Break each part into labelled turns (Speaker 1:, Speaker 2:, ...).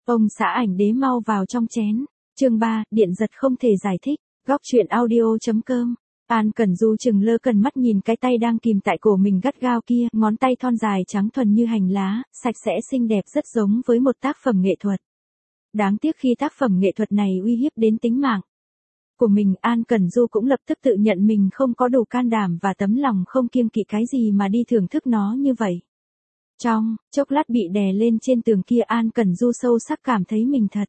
Speaker 1: Ông xã ảnh đế mau vào trong chén. Chương 3, điện giật không thể giải thích. Góc truyện audio.com. An Cẩn Du chừng lơ cần mắt nhìn cái tay đang kìm tại cổ mình gắt gao kia, ngón tay thon dài trắng thuần như hành lá, sạch sẽ xinh đẹp rất giống với một tác phẩm nghệ thuật. Đáng tiếc khi tác phẩm nghệ thuật này uy hiếp đến tính mạng của mình, An Cẩn Du cũng lập tức tự nhận mình không có đủ can đảm và tấm lòng không kiêng kỵ cái gì mà đi thưởng thức nó như vậy. Trong chốc lát bị đè lên trên tường kia, An Cẩn Du sâu sắc cảm thấy mình thật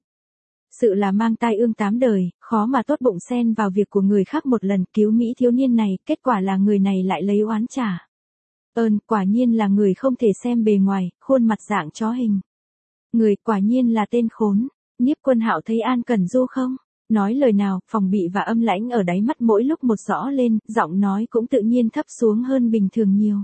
Speaker 1: sự là mang tai ương 8 đời, khó mà tốt bụng xen vào việc của người khác một lần. Cứu Mỹ thiếu niên này, kết quả là người này lại lấy oán trả ơn, quả nhiên là người không thể xem bề ngoài, khuôn mặt dạng chó hình người, quả nhiên là tên khốn. Nhiếp Quân Hạo thấy An Cẩn Du không nói lời nào, phòng bị và âm lãnh ở đáy mắt mỗi lúc một rõ lên, giọng nói cũng tự nhiên thấp xuống hơn bình thường nhiều.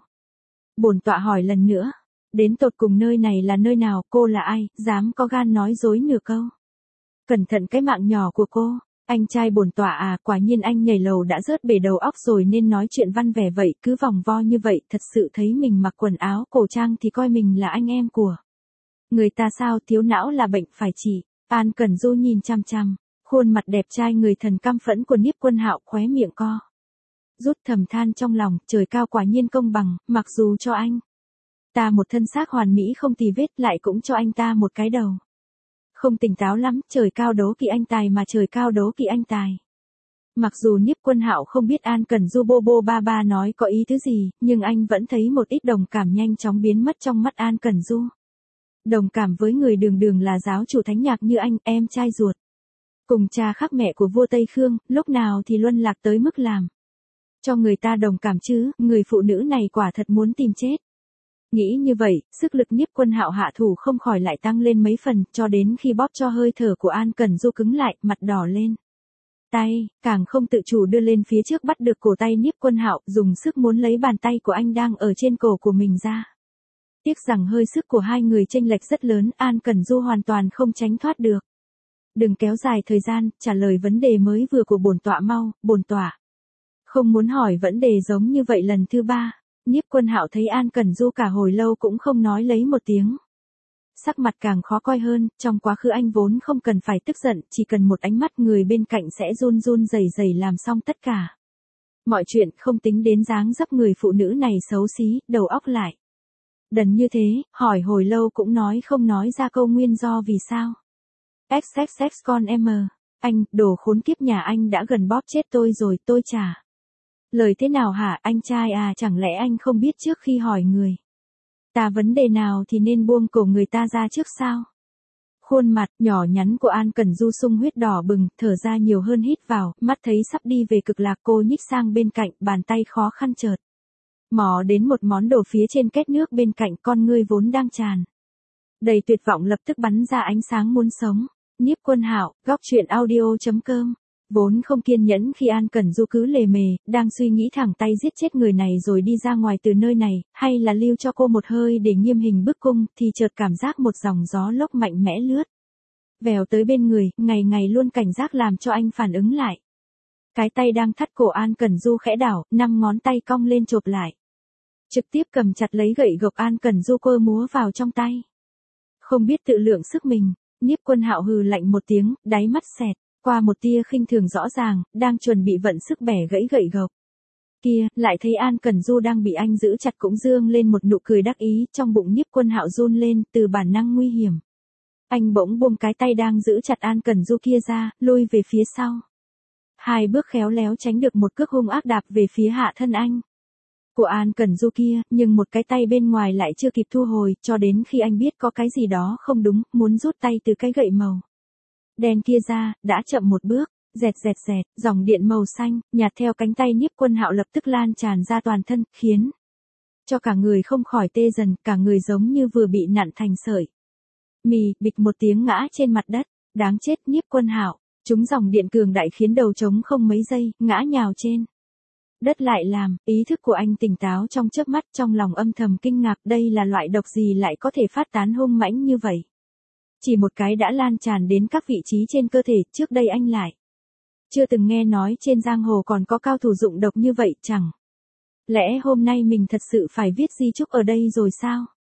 Speaker 1: Bổn tọa hỏi lần nữa, đến tột cùng nơi này là nơi nào, cô là ai, dám có gan nói dối nửa câu. Cẩn thận cái mạng nhỏ của cô. Anh trai bổn tọa à, quả nhiên anh nhảy lầu đã rớt bể đầu óc rồi nên nói chuyện văn vẻ vậy, cứ vòng vo như vậy, thật sự thấy mình mặc quần áo cổ trang thì coi mình là anh em của người ta sao, thiếu não là bệnh phải trị. An Cẩn Du nhìn chăm chăm khuôn mặt đẹp trai người thần căm phẫn của Nhiếp Quân Hạo, khóe miệng co rút, thầm than trong lòng, trời cao quả nhiên công bằng, mặc dù cho anh ta một thân xác hoàn mỹ không tì vết, lại cũng cho anh ta một cái đầu không tỉnh táo lắm. Trời cao đố kỵ anh tài mà, trời cao đố kỵ anh tài. Mặc dù Nhiếp Quân Hạo không biết An Cẩn Du bô bô ba ba nói có ý tứ gì, nhưng anh vẫn thấy một ít đồng cảm nhanh chóng biến mất trong mắt An Cẩn Du. Đồng cảm với người đường đường là giáo chủ thánh nhạc như anh, em trai ruột cùng cha khác mẹ của vua Tây Khương, lúc nào thì luân lạc tới mức làm cho người ta đồng cảm chứ. Người phụ nữ này quả thật muốn tìm chết. Nghĩ như vậy, sức lực Nhiếp Quân Hạo hạ thủ không khỏi lại tăng lên mấy phần, cho đến khi bóp cho hơi thở của An Cẩn Du cứng lại, mặt đỏ lên. Tay, càng không tự chủ đưa lên phía trước bắt được cổ tay Nhiếp Quân Hạo, dùng sức muốn lấy bàn tay của anh đang ở trên cổ của mình ra. Tiếc rằng hơi sức của hai người chênh lệch rất lớn, An Cẩn Du hoàn toàn không tránh thoát được. Đừng kéo dài thời gian, trả lời vấn đề mới vừa của bổn tọa mau, bổn tọa không muốn hỏi vấn đề giống như vậy lần thứ 3. Nhiếp Quân Hạo thấy An Cẩn Du cả hồi lâu cũng không nói lấy một tiếng. Sắc mặt càng khó coi hơn, trong quá khứ anh vốn không cần phải tức giận, chỉ cần một ánh mắt người bên cạnh sẽ run run rẩy rẩy làm xong tất cả mọi chuyện, không tính đến dáng dấp người phụ nữ này xấu xí, đầu óc lại đần như thế, hỏi hồi lâu cũng không nói ra câu nguyên do vì sao. XXX con em, anh, đồ khốn kiếp nhà anh đã gần bóp chết tôi rồi, tôi trả lời thế nào hả, anh trai à, chẳng lẽ anh không biết trước khi hỏi người ta vấn đề nào thì nên buông cổ người ta ra trước sao? Khuôn mặt nhỏ nhắn của An Cẩn Du sung huyết đỏ bừng, thở ra nhiều hơn hít vào, mắt thấy sắp đi về cực lạc, cô nhích sang bên cạnh, bàn tay khó khăn chợt mò đến một món đồ phía trên két nước bên cạnh, con ngươi vốn đang tràn đầy tuyệt vọng lập tức bắn ra ánh sáng muốn sống. Nhiếp Quân Hạo, góc truyện audio.com. Vốn không kiên nhẫn khi An Cẩn Du cứ lề mề, đang suy nghĩ thẳng tay giết chết người này rồi đi ra ngoài từ nơi này, hay là lưu cho cô một hơi để nghiêm hình bức cung, thì chợt cảm giác một dòng gió lốc mạnh mẽ lướt vèo tới bên người, ngày ngày luôn cảnh giác làm cho anh phản ứng lại. Cái tay đang thắt cổ An Cẩn Du khẽ đảo, 5 ngón tay cong lên chộp lại. Trực tiếp cầm chặt lấy gậy gộc An Cẩn Du cơ múa vào trong tay. Không biết tự lượng sức mình, Nhiếp Quân Hạo hừ lạnh một tiếng, đáy mắt xẹt qua một tia khinh thường rõ ràng, đang chuẩn bị vận sức bẻ gãy gậy gộc kia, lại thấy An Cẩn Du đang bị anh giữ chặt cũng dương lên một nụ cười đắc ý, trong bụng Nhiếp Quân Hạo run lên, từ bản năng nguy hiểm. Anh bỗng buông cái tay đang giữ chặt An Cẩn Du kia ra, lui về phía sau. 2 bước khéo léo tránh được một cước hung ác đạp về phía hạ thân anh của An Cẩn Du kia, nhưng một cái tay bên ngoài lại chưa kịp thu hồi, cho đến khi anh biết có cái gì đó không đúng, muốn rút tay từ cái gậy màu đen kia ra, đã chậm một bước. Dẹt dẹt dẹt, dòng điện màu xanh nhạt theo cánh tay Nhiếp Quân Hạo lập tức lan tràn ra toàn thân, khiến cho cả người không khỏi tê dần, cả người giống như vừa bị nặn thành sợi mì, bịch một tiếng ngã trên mặt đất. Đáng chết, Nhiếp Quân Hạo, chúng dòng điện cường đại khiến đầu trống không mấy giây, ngã nhào trên đất lại làm ý thức của anh tỉnh táo trong chớp mắt, trong lòng âm thầm kinh ngạc, đây là loại độc gì lại có thể phát tán hung mãnh như vậy. Chỉ một cái đã lan tràn đến các vị trí trên cơ thể, trước đây anh lại chưa từng nghe nói trên giang hồ còn có cao thủ dụng độc như vậy, chẳng lẽ hôm nay mình thật sự phải viết di chúc ở đây rồi sao?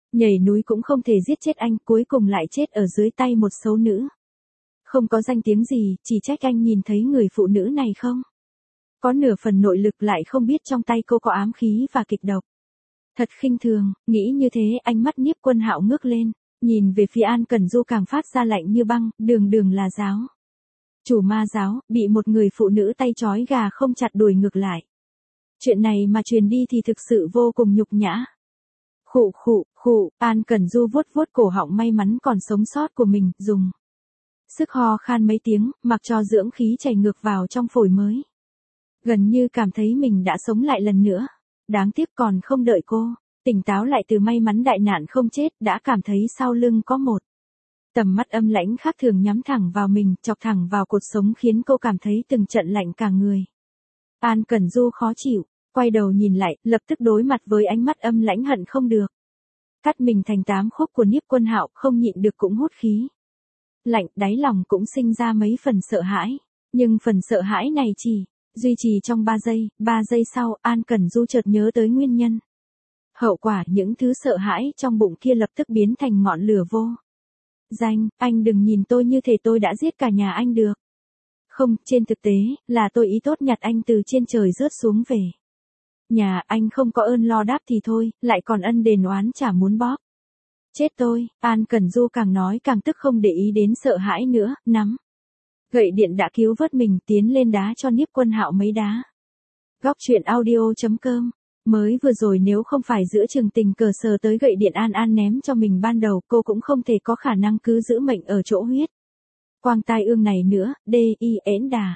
Speaker 1: Nhảy núi cũng không thể giết chết anh, cuối cùng lại chết ở dưới tay một xấu nữ. Không có danh tiếng gì, chỉ trách anh nhìn thấy người phụ nữ này không? Có nửa phần nội lực lại không biết trong tay cô có ám khí và kịch độc. Thật khinh thường, nghĩ như thế ánh mắt Niếp Quân Hạo ngước lên, nhìn về phía An Cẩn Du càng phát ra lạnh như băng, đường đường là giáo. Chủ ma giáo, bị một người phụ nữ tay trói gà không chặt đuổi ngược lại. Chuyện này mà truyền đi thì thực sự vô cùng nhục nhã. Khụ khụ, khụ, An Cẩn Du vuốt vuốt cổ họng may mắn còn sống sót của mình, dùng sức ho khan mấy tiếng, mặc cho dưỡng khí chảy ngược vào trong phổi mới. Gần như cảm thấy mình đã sống lại lần nữa. Đáng tiếc còn không đợi cô tỉnh táo lại từ may mắn đại nạn không chết, đã cảm thấy sau lưng có một tầm mắt âm lãnh khác thường nhắm thẳng vào mình, chọc thẳng vào cột sống khiến cô cảm thấy từng trận lạnh cả người. An Cẩn Du khó chịu, quay đầu nhìn lại, lập tức đối mặt với ánh mắt âm lãnh hận không được. Cắt mình thành 8 khúc của Niếp Quân Hạo, không nhịn được cũng hút khí. Lạnh, đáy lòng cũng sinh ra mấy phần sợ hãi, nhưng phần sợ hãi này chỉ duy trì trong 3 giây sau, An Cẩn Du chợt nhớ tới nguyên nhân. Hậu quả những thứ sợ hãi trong bụng kia lập tức biến thành ngọn lửa vô danh, anh đừng nhìn tôi như thể tôi đã giết cả nhà anh được. Không, trên thực tế, là tôi ý tốt nhặt anh từ trên trời rớt xuống về. Nhà anh không có ơn lo đáp thì thôi, lại còn ân đền oán chả muốn bóp. Chết tôi, An Cẩn Du càng nói càng tức không để ý đến sợ hãi nữa, nắm gậy điện đã cứu vớt mình, tiến lên đá cho Niếp Quân Hạo mấy đá. Góc truyện audio.com. Mới vừa rồi nếu không phải giữa chừng tình cờ sờ tới gậy điện An ném cho mình ban đầu, cô cũng không thể có khả năng cứ giữ mệnh ở chỗ huyết quang tai ương này nữa. D.I. đà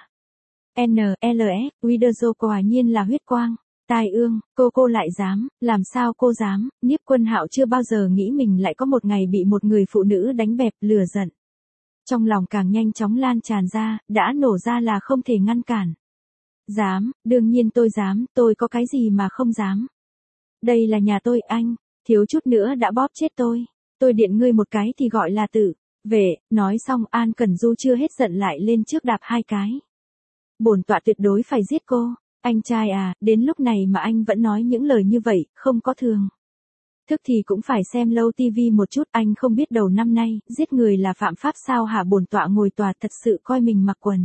Speaker 1: N.L.S. Widerzo quả nhiên là huyết quang tai ương, cô lại dám, làm sao cô dám? Niếp Quân Hạo chưa bao giờ nghĩ mình lại có một ngày bị một người phụ nữ đánh bẹp, lừa giận trong lòng càng nhanh chóng lan tràn ra, đã nổ ra là không thể ngăn cản. Dám, đương nhiên tôi dám, tôi có cái gì mà không dám. Đây là nhà tôi, anh, thiếu chút nữa đã bóp chết tôi điện ngươi một cái thì gọi là tự vệ. Nói xong An Cẩn Du chưa hết giận lại lên trước đạp 2 cái. Bổn tọa tuyệt đối phải giết cô, anh trai à, đến lúc này mà anh vẫn nói những lời như vậy, không có thường thức thì cũng phải xem lâu tivi một chút, anh không biết đầu năm nay, giết người là phạm pháp sao hả? Bổn tọa ngồi tòa thật sự coi mình mặc quần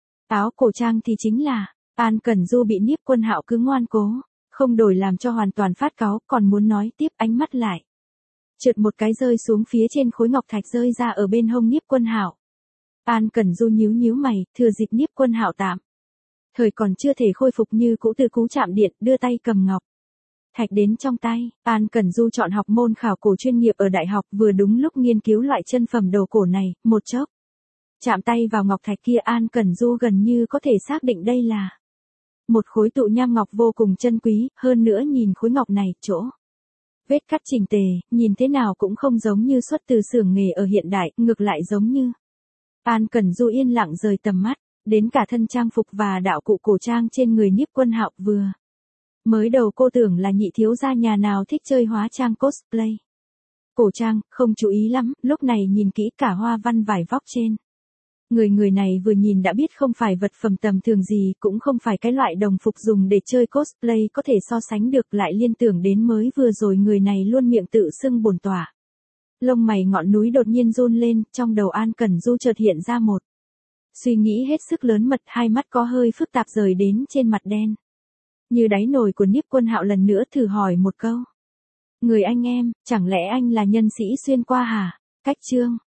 Speaker 1: áo cổ trang thì chính là. An Cẩn Du bị Niếp Quân Hạo cứ ngoan cố không đổi làm cho hoàn toàn phát cáu, còn muốn nói tiếp, ánh mắt lại trượt một cái rơi xuống phía trên khối ngọc thạch rơi ra ở bên hông Niếp Quân Hạo. An Cẩn Du nhíu mày, thừa dịp Niếp Quân Hạo tạm thời còn chưa thể khôi phục như cũ từ cú chạm điện, đưa tay cầm ngọc thạch đến trong tay. An Cẩn Du chọn học môn khảo cổ chuyên nghiệp ở đại học, vừa đúng lúc nghiên cứu loại chân phẩm đồ cổ này, một chốc chạm tay vào ngọc thạch kia, An Cẩn Du gần như có thể xác định đây là một khối tụ nham ngọc vô cùng chân quý, hơn nữa nhìn khối ngọc này, chỗ vết cắt chỉnh tề, nhìn thế nào cũng không giống như xuất từ xưởng nghề ở hiện đại, ngược lại giống như. An Cẩn Du yên lặng rời tầm mắt, đến cả thân trang phục và đạo cụ cổ trang trên người Niếp Quân Hạo. Vừa mới đầu cô tưởng là nhị thiếu gia nhà nào thích chơi hóa trang cosplay cổ trang, không chú ý lắm, lúc này nhìn kỹ cả hoa văn vải vóc trên người này vừa nhìn đã biết không phải vật phẩm tầm thường gì, cũng không phải cái loại đồng phục dùng để chơi cosplay có thể so sánh được, lại liên tưởng đến mới vừa rồi người này luôn miệng tự xưng bổn tọa. Lông mày ngọn núi đột nhiên run lên, trong đầu An Cẩn Du chợt hiện ra một suy nghĩ hết sức lớn mật, hai mắt có hơi phức tạp rời đến trên mặt đen như đáy nồi của Niếp Quân Hạo, lần nữa thử hỏi một câu. Người anh em, chẳng lẽ anh là nhân sĩ xuyên qua hả? Cách chương